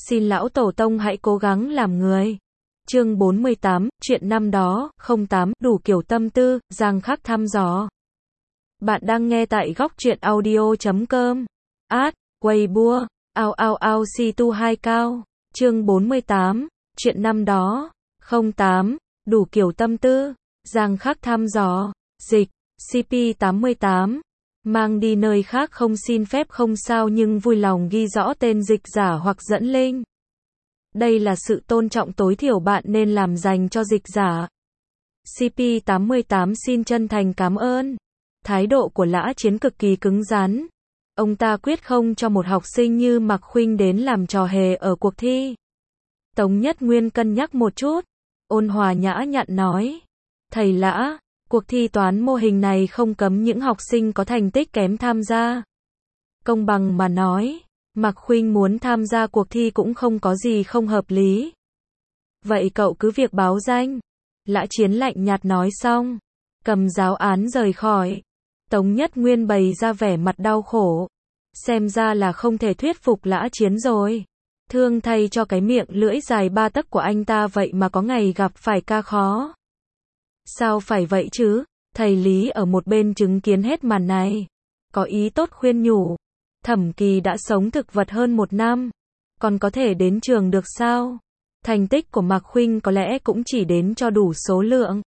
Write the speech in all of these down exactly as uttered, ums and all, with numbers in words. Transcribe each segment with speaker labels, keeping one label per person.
Speaker 1: Xin lão tổ tông hãy cố gắng làm người. Chương bốn mươi tám, chuyện năm đó, không tám, đủ kiểu tâm tư, Giang Khắc thăm dò. Bạn đang nghe tại góc truyện audio chấm com. Ad, Weibo, ao ao ao si tu hai cao. Chương bốn mươi tám, chuyện năm đó, không tám, đủ kiểu tâm tư, Giang Khắc thăm dò. Dịch, xê pê tám mươi tám. Mang đi nơi khác không xin phép không sao nhưng vui lòng ghi rõ tên dịch giả hoặc dẫn link. Đây là sự tôn trọng tối thiểu bạn nên làm dành cho dịch giả. xê pê tám mươi tám xin chân thành cảm ơn. Thái độ của Lã Chiến cực kỳ cứng rắn. Ông ta quyết không cho một học sinh như Mạc Khuynh đến làm trò hề ở cuộc thi. Tống Nhất Nguyên cân nhắc một chút, ôn hòa nhã nhặn nói. Thầy Lã, cuộc thi toán mô hình này không cấm những học sinh có thành tích kém tham gia. Công bằng mà nói, Mạc Khuynh muốn tham gia cuộc thi cũng không có gì không hợp lý. Vậy cậu cứ việc báo danh. Lã Chiến lạnh nhạt nói xong, cầm giáo án rời khỏi. Tống Nhất Nguyên bày ra vẻ mặt đau khổ. Xem ra là không thể thuyết phục Lã Chiến rồi. Thương thay cho cái miệng lưỡi dài ba tấc của anh ta vậy mà có ngày gặp phải ca khó. Sao phải vậy chứ? Thầy Lý ở một bên chứng kiến hết màn này. Có ý tốt khuyên nhủ. Thẩm Kỳ đã sống thực vật hơn một năm. Còn có thể đến trường được sao? Thành tích của Mạc Khuynh có lẽ cũng chỉ đến cho đủ số lượng.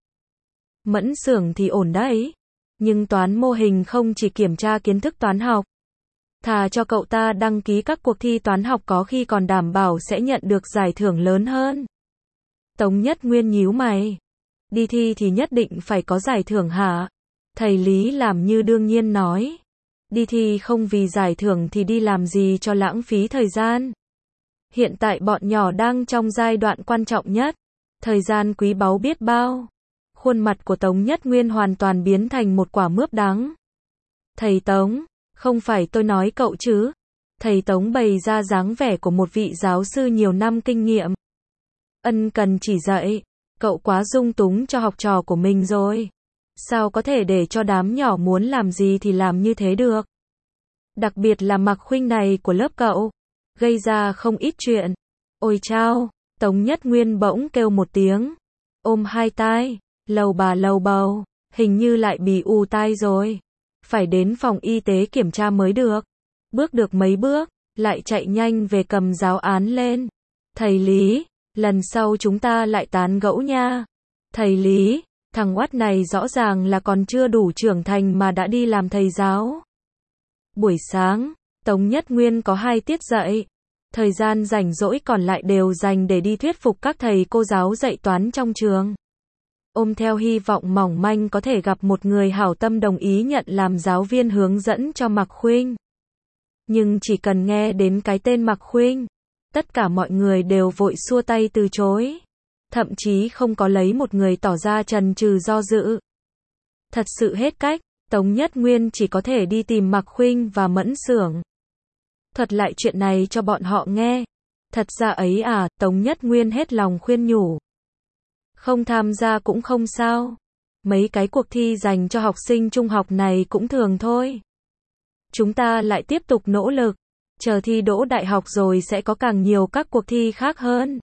Speaker 1: Mẫn Xưởng thì ổn đấy. Nhưng toán mô hình không chỉ kiểm tra kiến thức toán học. Thà cho cậu ta đăng ký các cuộc thi toán học có khi còn đảm bảo sẽ nhận được giải thưởng lớn hơn. Tống Nhất Nguyên nhíu mày. Đi thi thì nhất định phải có giải thưởng hả? Thầy Lý làm như đương nhiên nói. Đi thi không vì giải thưởng thì đi làm gì cho lãng phí thời gian. Hiện tại bọn nhỏ đang trong giai đoạn quan trọng nhất. Thời gian quý báu biết bao. Khuôn mặt của Tống Nhất Nguyên hoàn toàn biến thành một quả mướp đắng. Thầy Tống, không phải tôi nói cậu chứ. Thầy Tống bày ra dáng vẻ của một vị giáo sư nhiều năm kinh nghiệm. Ân cần chỉ dạy. Cậu quá dung túng cho học trò của mình rồi. Sao có thể để cho đám nhỏ muốn làm gì thì làm như thế được. Đặc biệt là Mạc Khuynh này của lớp cậu. Gây ra không ít chuyện. Ôi chao, Tống Nhất Nguyên bỗng kêu một tiếng. Ôm hai tai, lầu bà lầu bầu, hình như lại bị ù tai rồi. Phải đến phòng y tế kiểm tra mới được. Bước được mấy bước, lại chạy nhanh về cầm giáo án lên. Thầy Lý, lần sau chúng ta lại tán gẫu nha. Thầy Lý, thằng oắt này rõ ràng là còn chưa đủ trưởng thành mà đã đi làm thầy giáo. Buổi sáng, Tống Nhất Nguyên có hai tiết dạy. Thời gian rảnh rỗi còn lại đều dành để đi thuyết phục các thầy cô giáo dạy toán trong trường. Ôm theo hy vọng mỏng manh có thể gặp một người hảo tâm đồng ý nhận làm giáo viên hướng dẫn cho Mạc Khuynh. Nhưng chỉ cần nghe đến cái tên Mạc Khuynh, tất cả mọi người đều vội xua tay từ chối. Thậm chí không có lấy một người tỏ ra chần chừ do dự. Thật sự hết cách, Tống Nhất Nguyên chỉ có thể đi tìm Mạc Khuynh và Mẫn Xưởng. Thuật lại chuyện này cho bọn họ nghe. Thật ra ấy à, Tống Nhất Nguyên hết lòng khuyên nhủ. Không tham gia cũng không sao. Mấy cái cuộc thi dành cho học sinh trung học này cũng thường thôi. Chúng ta lại tiếp tục nỗ lực. Chờ thi đỗ đại học rồi sẽ có càng nhiều các cuộc thi khác hơn.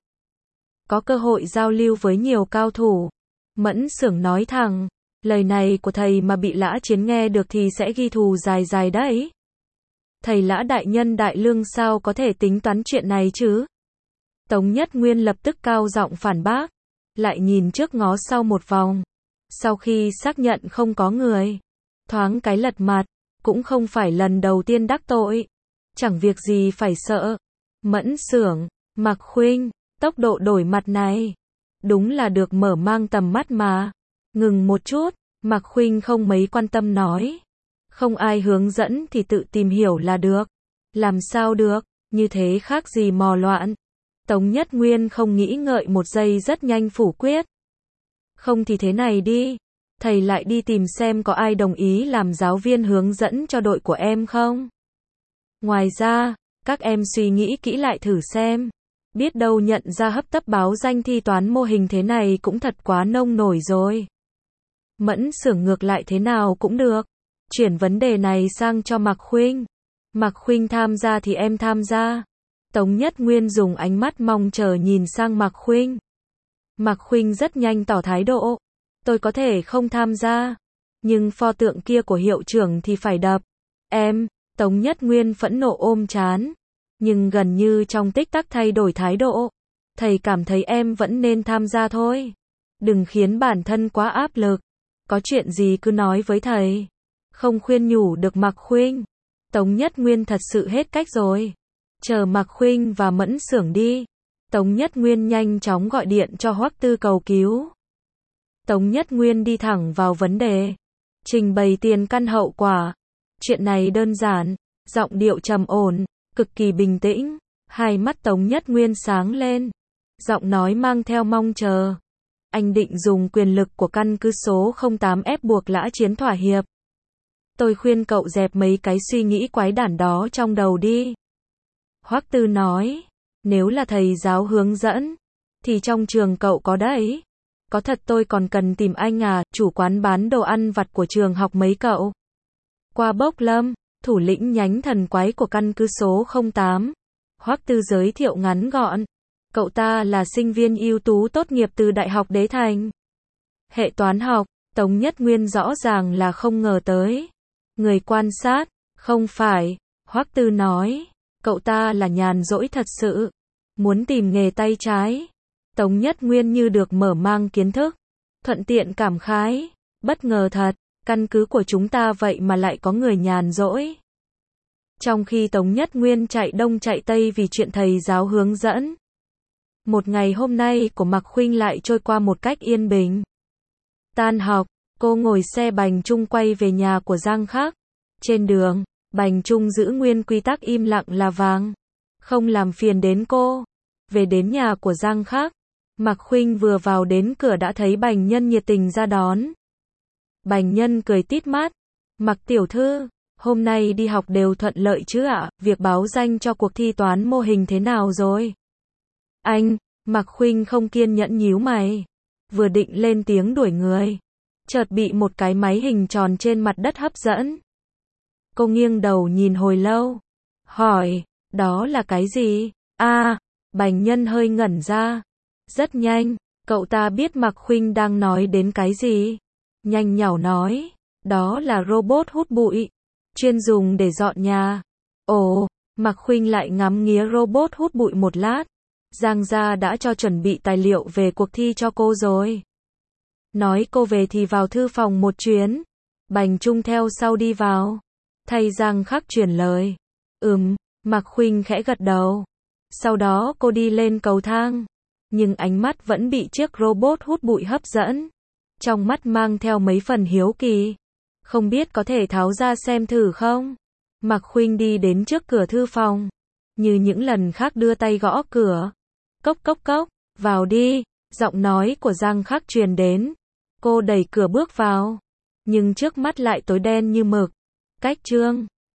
Speaker 1: Có cơ hội giao lưu với nhiều cao thủ. Mẫn Xưởng nói thẳng. Lời này của thầy mà bị Lã Chiến nghe được thì sẽ ghi thù dài dài đấy. Thầy Lã đại nhân đại lương sao có thể tính toán chuyện này chứ? Tống Nhất Nguyên lập tức cao giọng phản bác. Lại nhìn trước ngó sau một vòng. Sau khi xác nhận không có người. Thoáng cái lật mặt. Cũng không phải lần đầu tiên đắc tội. Chẳng việc gì phải sợ. Mẫn Xưởng, Mạc Khuynh, tốc độ đổi mặt này. Đúng là được mở mang tầm mắt mà. Ngừng một chút, Mạc Khuynh không mấy quan tâm nói. Không ai hướng dẫn thì tự tìm hiểu là được. Làm sao được, như thế khác gì mò loạn. Tống Nhất Nguyên không nghĩ ngợi một giây rất nhanh phủ quyết. Không thì thế này đi. Thầy lại đi tìm xem có ai đồng ý làm giáo viên hướng dẫn cho đội của em không. Ngoài ra, các em suy nghĩ kỹ lại thử xem. Biết đâu nhận ra hấp tấp báo danh thi toán mô hình thế này cũng thật quá nông nổi rồi. Mẫn Xưởng ngược lại thế nào cũng được. Chuyển vấn đề này sang cho Mạc Khuynh. Mạc Khuynh tham gia thì em tham gia. Tống Nhất Nguyên dùng ánh mắt mong chờ nhìn sang Mạc Khuynh. Mạc Khuynh rất nhanh tỏ thái độ. Tôi có thể không tham gia, nhưng pho tượng kia của hiệu trưởng thì phải đập. Em, Tống Nhất Nguyên phẫn nộ ôm trán, nhưng gần như trong tích tắc thay đổi thái độ. Thầy cảm thấy em vẫn nên tham gia thôi. Đừng khiến bản thân quá áp lực. Có chuyện gì cứ nói với thầy. Không khuyên nhủ được Mạc Khuynh. Tống Nhất Nguyên thật sự hết cách rồi. Chờ Mạc Khuynh và Mẫn Xưởng đi. Tống Nhất Nguyên nhanh chóng gọi điện cho Hoắc Tư cầu cứu. Tống Nhất Nguyên đi thẳng vào vấn đề. Trình bày tiền căn hậu quả. Chuyện này đơn giản, giọng điệu trầm ổn, cực kỳ bình tĩnh. Hai mắt Tống Nhất Nguyên sáng lên. Giọng nói mang theo mong chờ. Anh định dùng quyền lực của căn cứ số không tám ép buộc Lã Chiến thỏa hiệp. Tôi khuyên cậu dẹp mấy cái suy nghĩ quái đản đó trong đầu đi. Hoắc Tư nói, nếu là thầy giáo hướng dẫn, thì trong trường cậu có đấy. Có thật tôi còn cần tìm anh à, chủ quán bán đồ ăn vặt của trường học mấy cậu. Qua Bốc Lâm, thủ lĩnh nhánh thần quái của căn cứ số không tám. Hoắc Tư giới thiệu ngắn gọn. Cậu ta là sinh viên ưu tú tốt nghiệp từ Đại học Đế Thành. Hệ toán học, Tống Nhất Nguyên rõ ràng là không ngờ tới. Người quan sát, không phải, Hoắc Tư nói. Cậu ta là nhàn rỗi thật sự. Muốn tìm nghề tay trái. Tống Nhất Nguyên như được mở mang kiến thức. Thuận tiện cảm khái. Bất ngờ thật, căn cứ của chúng ta vậy mà lại có người nhàn rỗi. Trong khi Tống Nhất Nguyên chạy đông chạy tây vì chuyện thầy giáo hướng dẫn. Một ngày hôm nay của Mạc Khuynh lại trôi qua một cách yên bình. Tan học, cô ngồi xe Bành Trung quay về nhà của Giang Khắc. Trên đường, Bành Trung giữ nguyên quy tắc im lặng là vàng. Không làm phiền đến cô. Về đến nhà của Giang Khắc, Mạc Khuynh vừa vào đến cửa đã thấy Bành Nhân nhiệt tình ra đón. Bành Nhân cười tít mắt. Mạc tiểu thư, hôm nay đi học đều thuận lợi chứ ạ? Việc báo danh cho cuộc thi toán mô hình thế nào rồi? Anh, Mạc Khuynh không kiên nhẫn nhíu mày. Vừa định lên tiếng đuổi người, chợt bị một cái máy hình tròn trên mặt đất hấp dẫn. Cô nghiêng đầu nhìn hồi lâu. Hỏi, đó là cái gì? À, Bành Nhân hơi ngẩn ra. Rất nhanh, cậu ta biết Mạc Khuynh đang nói đến cái gì. Nhanh nhảu nói, đó là robot hút bụi, chuyên dùng để dọn nhà. Ồ, Mạc Khuynh lại ngắm nghía robot hút bụi một lát. Giang gia đã cho chuẩn bị tài liệu về cuộc thi cho cô rồi. Nói cô về thì vào thư phòng một chuyến. Bành Trung theo sau đi vào. Thay Giang Khắc truyền lời. Ừm, Mạc Khuynh khẽ gật đầu. Sau đó cô đi lên cầu thang. Nhưng ánh mắt vẫn bị chiếc robot hút bụi hấp dẫn. Trong mắt mang theo mấy phần hiếu kỳ. Không biết có thể tháo ra xem thử không? Mạc Khuynh đi đến trước cửa thư phòng. Như những lần khác đưa tay gõ cửa. Cốc cốc cốc, vào đi. Giọng nói của Giang Khắc truyền đến. Cô đẩy cửa bước vào. Nhưng trước mắt lại tối đen như mực. Cách chương